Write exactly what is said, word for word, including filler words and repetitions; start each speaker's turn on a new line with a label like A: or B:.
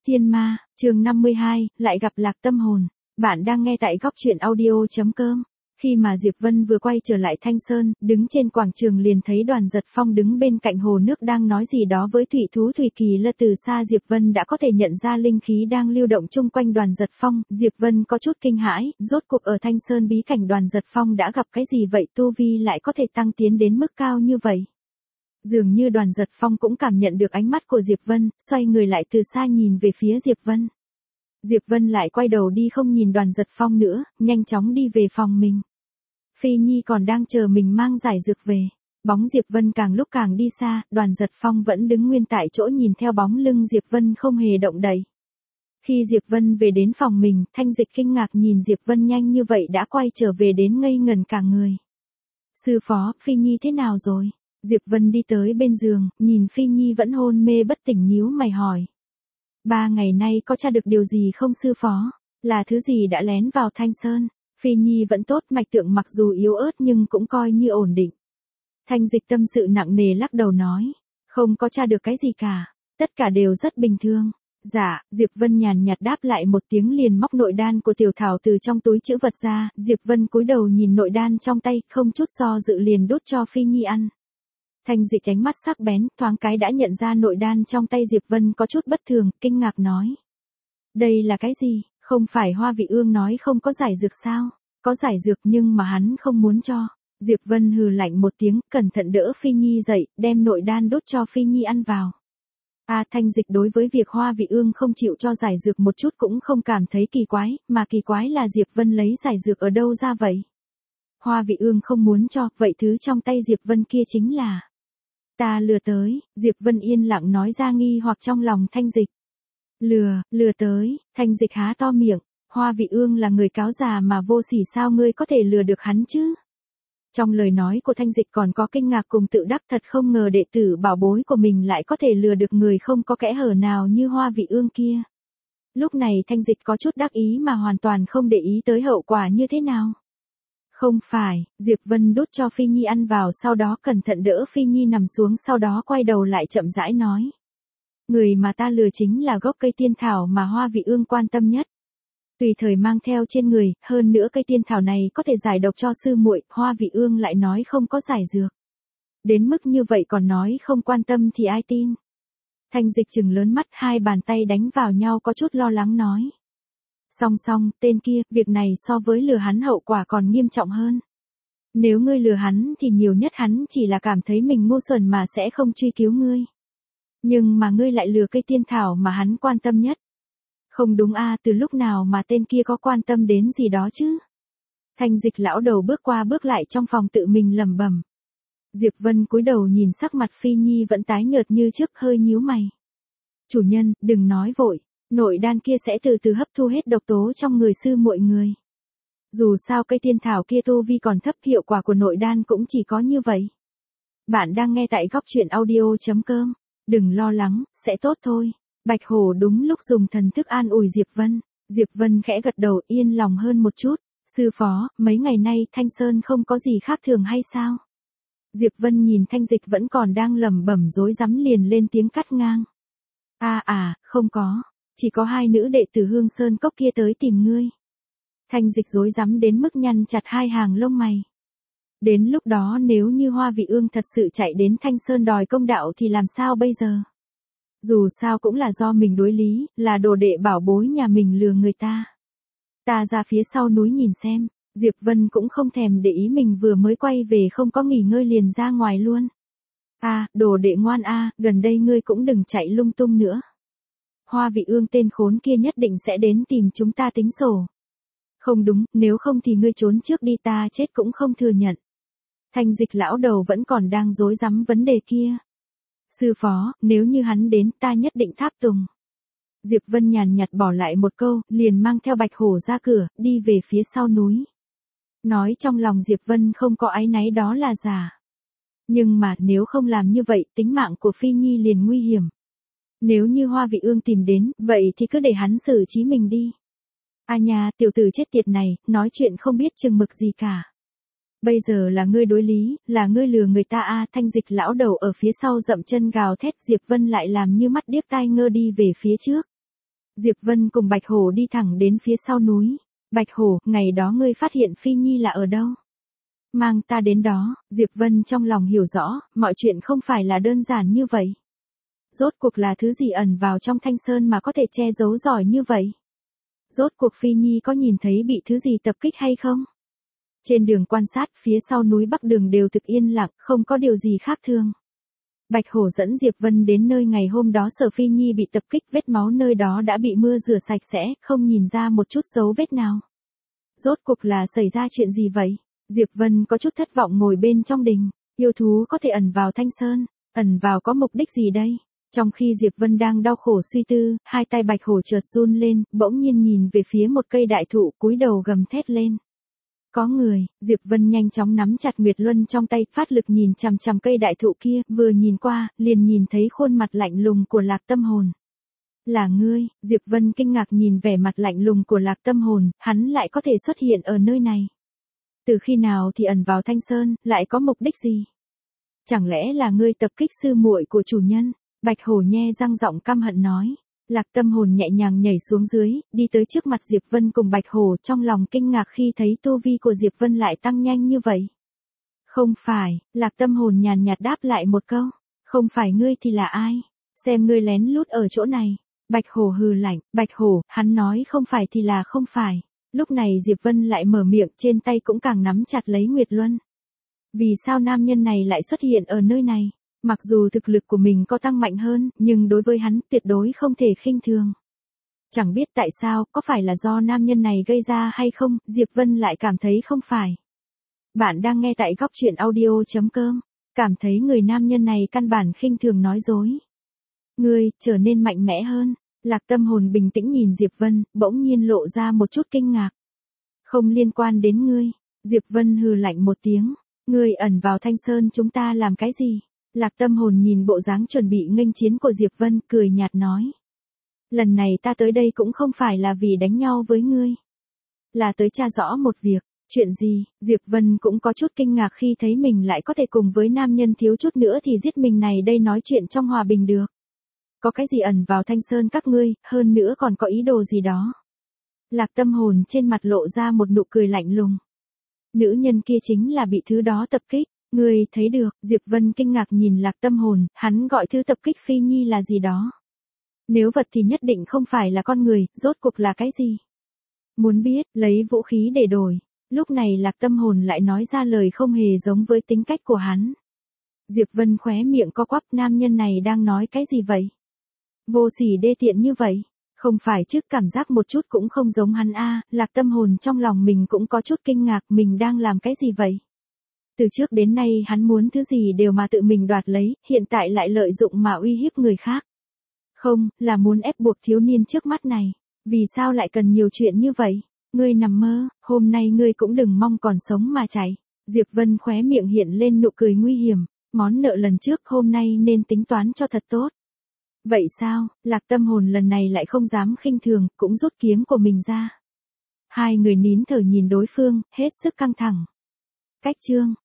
A: Thiên Ma, chương năm mươi hai, lại gặp Lạc Tâm Hồn. Bạn đang nghe tại góc truyện audio chấm com. Khi mà Diệp Vân vừa quay trở lại Thanh Sơn, đứng trên quảng trường liền thấy Đoàn Giật Phong đứng bên cạnh hồ nước đang nói gì đó với thủy thú Thủy Kỳ Lân. Từ xa Diệp Vân đã có thể nhận ra linh khí đang lưu động chung quanh Đoàn Giật Phong. Diệp Vân có chút kinh hãi, rốt cuộc ở Thanh Sơn bí cảnh Đoàn Giật Phong đã gặp cái gì vậy, tu vi lại có thể tăng tiến đến mức cao như vậy. Dường như Đoàn Giật Phong cũng cảm nhận được ánh mắt của Diệp Vân, xoay người lại từ xa nhìn về phía Diệp Vân. Diệp Vân lại quay đầu đi không nhìn Đoàn Giật Phong nữa, nhanh chóng đi về phòng mình. Phi Nhi còn đang chờ mình mang giải dược về. Bóng Diệp Vân càng lúc càng đi xa, Đoàn Giật Phong vẫn đứng nguyên tại chỗ nhìn theo bóng lưng Diệp Vân không hề động đậy. Khi Diệp Vân về đến phòng mình, Thanh Dịch kinh ngạc nhìn Diệp Vân nhanh như vậy đã quay trở về đến ngây ngần cả người. Sư phó, Phi Nhi thế nào rồi? Diệp Vân đi tới bên giường, nhìn Phi Nhi vẫn hôn mê bất tỉnh nhíu mày hỏi. Ba ngày nay có tra được điều gì không sư phó? Là thứ gì đã lén vào Thanh Sơn? Phi Nhi vẫn tốt, mạch tượng mặc dù yếu ớt nhưng cũng coi như ổn định. Thanh Dịch tâm sự nặng nề lắc đầu nói. Không có tra được cái gì cả. Tất cả đều rất bình thường. Dạ, Diệp Vân nhàn nhạt đáp lại một tiếng liền móc nội đan của Tiểu Thảo từ trong túi trữ vật ra. Diệp Vân cúi đầu nhìn nội đan trong tay, không chút do dự liền đút cho Phi Nhi ăn. Thanh Dịch ánh mắt sắc bén, thoáng cái đã nhận ra nội đan trong tay Diệp Vân có chút bất thường, kinh ngạc nói. Đây là cái gì? Không phải Hoa Vị Ương nói không có giải dược sao? Có giải dược nhưng mà hắn không muốn cho. Diệp Vân hừ lạnh một tiếng, cẩn thận đỡ Phi Nhi dậy, đem nội đan đút cho Phi Nhi ăn vào. A Thanh Dịch đối với việc Hoa Vị Ương không chịu cho giải dược một chút cũng không cảm thấy kỳ quái, mà kỳ quái là Diệp Vân lấy giải dược ở đâu ra vậy? Hoa Vị Ương không muốn cho, vậy thứ trong tay Diệp Vân kia chính là... Ta lừa tới, Diệp Vân yên lặng nói ra nghi hoặc trong lòng Thanh Dịch. Lừa, lừa tới, Thanh Dịch há to miệng, Hoa Vị Ương là người cáo già mà vô sỉ sao ngươi có thể lừa được hắn chứ? Trong lời nói của Thanh Dịch còn có kinh ngạc cùng tự đắc, thật không ngờ đệ tử bảo bối của mình lại có thể lừa được người không có kẽ hở nào như Hoa Vị Ương kia. Lúc này Thanh Dịch có chút đắc ý mà hoàn toàn không để ý tới hậu quả như thế nào. Không phải, Diệp Vân đút cho Phi Nhi ăn vào sau đó cẩn thận đỡ Phi Nhi nằm xuống sau đó quay đầu lại chậm rãi nói. Người mà ta lừa chính là gốc cây tiên thảo mà Hoa Vị Ương quan tâm nhất. Tùy thời mang theo trên người, hơn nữa cây tiên thảo này có thể giải độc cho sư muội, Hoa Vị Ương lại nói không có giải dược. Đến mức như vậy còn nói không quan tâm thì ai tin. Thanh Dịch trừng lớn mắt, hai bàn tay đánh vào nhau có chút lo lắng nói. Song song, tên kia, việc này so với lừa hắn hậu quả còn nghiêm trọng hơn. Nếu ngươi lừa hắn thì nhiều nhất hắn chỉ là cảm thấy mình ngu xuẩn mà sẽ không truy cứu ngươi. Nhưng mà ngươi lại lừa cây tiên thảo mà hắn quan tâm nhất. Không đúng a, từ lúc nào mà tên kia có quan tâm đến gì đó chứ? Thanh Dịch lão đầu bước qua bước lại trong phòng tự mình lẩm bẩm. Diệp Vân cúi đầu nhìn sắc mặt Phi Nhi vẫn tái nhợt như trước, hơi nhíu mày. Chủ nhân, đừng nói vội. Nội đan kia sẽ từ từ hấp thu hết độc tố trong người sư muội người. Dù sao cây tiên thảo kia tu vi còn thấp, hiệu quả của nội đan cũng chỉ có như vậy. Bạn đang nghe tại góc truyện audio chấm com. Đừng lo lắng, sẽ tốt thôi. Bạch Hổ đúng lúc dùng thần thức an ủi Diệp Vân. Diệp Vân khẽ gật đầu yên lòng hơn một chút. Sư phó, mấy ngày nay Thanh Sơn không có gì khác thường hay sao? Diệp Vân nhìn Thanh Dịch vẫn còn đang lẩm bẩm rối rắm liền lên tiếng cắt ngang. À à, không có. Chỉ có hai nữ đệ tử Hương Sơn Cốc kia tới tìm ngươi. Thanh Dịch rối rắm đến mức nhăn chặt hai hàng lông mày. Đến lúc đó nếu như Hoa Vị Ương thật sự chạy đến Thanh Sơn đòi công đạo thì làm sao bây giờ? Dù sao cũng là do mình đối lý, là đồ đệ bảo bối nhà mình lừa người ta. Ta ra phía sau núi nhìn xem, Diệp Vân cũng không thèm để ý mình vừa mới quay về không có nghỉ ngơi liền ra ngoài luôn. À, đồ đệ ngoan a, gần đây ngươi cũng đừng chạy lung tung nữa. Hoa Vị Ương tên khốn kia nhất định sẽ đến tìm chúng ta tính sổ. Không đúng, nếu không thì ngươi trốn trước đi, ta chết cũng không thừa nhận. Thanh Dịch lão đầu vẫn còn đang rối rắm vấn đề kia. Sư phó, nếu như hắn đến ta nhất định tháp tùng. Diệp Vân nhàn nhạt bỏ lại một câu, liền mang theo Bạch Hổ ra cửa, đi về phía sau núi. Nói trong lòng Diệp Vân không có áy náy đó là giả. Nhưng mà nếu không làm như vậy tính mạng của Phi Nhi liền nguy hiểm. Nếu như Hoa Vị Ương tìm đến, vậy thì cứ để hắn xử trí mình đi. A nha, tiểu tử chết tiệt này, nói chuyện không biết chừng mực gì cả. Bây giờ là ngươi đối lý, là ngươi lừa người ta a. Thanh Dịch lão đầu ở phía sau dậm chân gào thét, Diệp Vân lại làm như mắt điếc tai ngơ đi về phía trước. Diệp Vân cùng Bạch Hổ đi thẳng đến phía sau núi. Bạch Hổ, ngày đó ngươi phát hiện Phi Nhi là ở đâu? Mang ta đến đó. Diệp Vân trong lòng hiểu rõ, mọi chuyện không phải là đơn giản như vậy. Rốt cuộc là thứ gì ẩn vào trong Thanh Sơn mà có thể che giấu giỏi như vậy? Rốt cuộc Phi Nhi có nhìn thấy bị thứ gì tập kích hay không? Trên đường quan sát, phía sau núi Bắc Đường đều thực yên lặng, không có điều gì khác thường. Bạch Hổ dẫn Diệp Vân đến nơi ngày hôm đó Sở Phi Nhi bị tập kích, vết máu nơi đó đã bị mưa rửa sạch sẽ, không nhìn ra một chút dấu vết nào. Rốt cuộc là xảy ra chuyện gì vậy? Diệp Vân có chút thất vọng ngồi bên trong đình, yêu thú có thể ẩn vào Thanh Sơn, ẩn vào có mục đích gì đây? Trong khi Diệp Vân đang đau khổ suy tư, hai tay Bạch Hổ chợt run lên, bỗng nhiên nhìn về phía một cây đại thụ, cúi đầu gầm thét lên. Có người. Diệp Vân nhanh chóng nắm chặt Nguyệt Luân trong tay, phát lực nhìn chằm chằm cây đại thụ kia, vừa nhìn qua, liền nhìn thấy khuôn mặt lạnh lùng của Lạc Tâm Hồn. Là ngươi? Diệp Vân kinh ngạc nhìn vẻ mặt lạnh lùng của Lạc Tâm Hồn, hắn lại có thể xuất hiện ở nơi này. Từ khi nào thì ẩn vào Thanh Sơn, lại có mục đích gì? Chẳng lẽ là ngươi tập kích sư muội của chủ nhân? Bạch Hổ nhe răng giọng căm hận nói. Lạc Tâm Hồn nhẹ nhàng nhảy xuống dưới, đi tới trước mặt Diệp Vân cùng Bạch Hổ, trong lòng kinh ngạc khi thấy tu vi của Diệp Vân lại tăng nhanh như vậy. Không phải. Lạc Tâm Hồn nhàn nhạt đáp lại một câu. Không phải ngươi thì là ai? Xem ngươi lén lút ở chỗ này. Bạch Hổ hừ lạnh. Bạch Hổ, hắn nói không phải thì là không phải. Lúc này Diệp Vân lại mở miệng, trên tay cũng càng nắm chặt lấy Nguyệt Luân. Vì sao nam nhân này lại xuất hiện ở nơi này? Mặc dù thực lực của mình có tăng mạnh hơn, nhưng đối với hắn tuyệt đối không thể khinh thường. Chẳng biết tại sao, có phải là do nam nhân này gây ra hay không, Diệp Vân lại cảm thấy không phải. Bạn đang nghe tại góc truyện audio chấm com, cảm thấy người nam nhân này căn bản khinh thường nói dối. Ngươi, trở nên mạnh mẽ hơn. Lạc Tâm Hồn bình tĩnh nhìn Diệp Vân, bỗng nhiên lộ ra một chút kinh ngạc. Không liên quan đến ngươi. Diệp Vân hừ lạnh một tiếng. Ngươi ẩn vào Thanh Sơn chúng ta làm cái gì? Lạc Tâm Hồn nhìn bộ dáng chuẩn bị nghênh chiến của Diệp Vân, cười nhạt nói. Lần này ta tới đây cũng không phải là vì đánh nhau với ngươi. Là tới tra rõ một việc. Chuyện gì? Diệp Vân cũng có chút kinh ngạc khi thấy mình lại có thể cùng với nam nhân thiếu chút nữa thì giết mình này đây nói chuyện trong hòa bình được. Có cái gì ẩn vào Thanh Sơn các ngươi, hơn nữa còn có ý đồ gì đó. Lạc Tâm Hồn trên mặt lộ ra một nụ cười lạnh lùng. Nữ nhân kia chính là bị thứ đó tập kích. Ngươi thấy được. Diệp Vân kinh ngạc nhìn Lạc Tâm Hồn, hắn gọi thứ tập kích Phi Nhi là gì đó. Nếu vật thì nhất định không phải là con người, rốt cuộc là cái gì? Muốn biết, lấy vũ khí để đổi. Lúc này Lạc Tâm Hồn lại nói ra lời không hề giống với tính cách của hắn. Diệp Vân khóe miệng co quắp, nam nhân này đang nói cái gì vậy? Vô sỉ đê tiện như vậy. Không phải chứ, cảm giác một chút cũng không giống hắn a. Lạc Tâm Hồn trong lòng mình cũng có chút kinh ngạc, mình đang làm cái gì vậy? Từ trước đến nay hắn muốn thứ gì đều mà tự mình đoạt lấy, hiện tại lại lợi dụng mà uy hiếp người khác. Không, là muốn ép buộc thiếu niên trước mắt này. Vì sao lại cần nhiều chuyện như vậy? Ngươi nằm mơ, hôm nay ngươi cũng đừng mong còn sống mà chạy. Diệp Vân khóe miệng hiện lên nụ cười nguy hiểm. Món nợ lần trước hôm nay nên tính toán cho thật tốt. Vậy sao? Lạc Tâm Hồn lần này lại không dám khinh thường, cũng rút kiếm của mình ra. Hai người nín thở nhìn đối phương, hết sức căng thẳng. Cách chương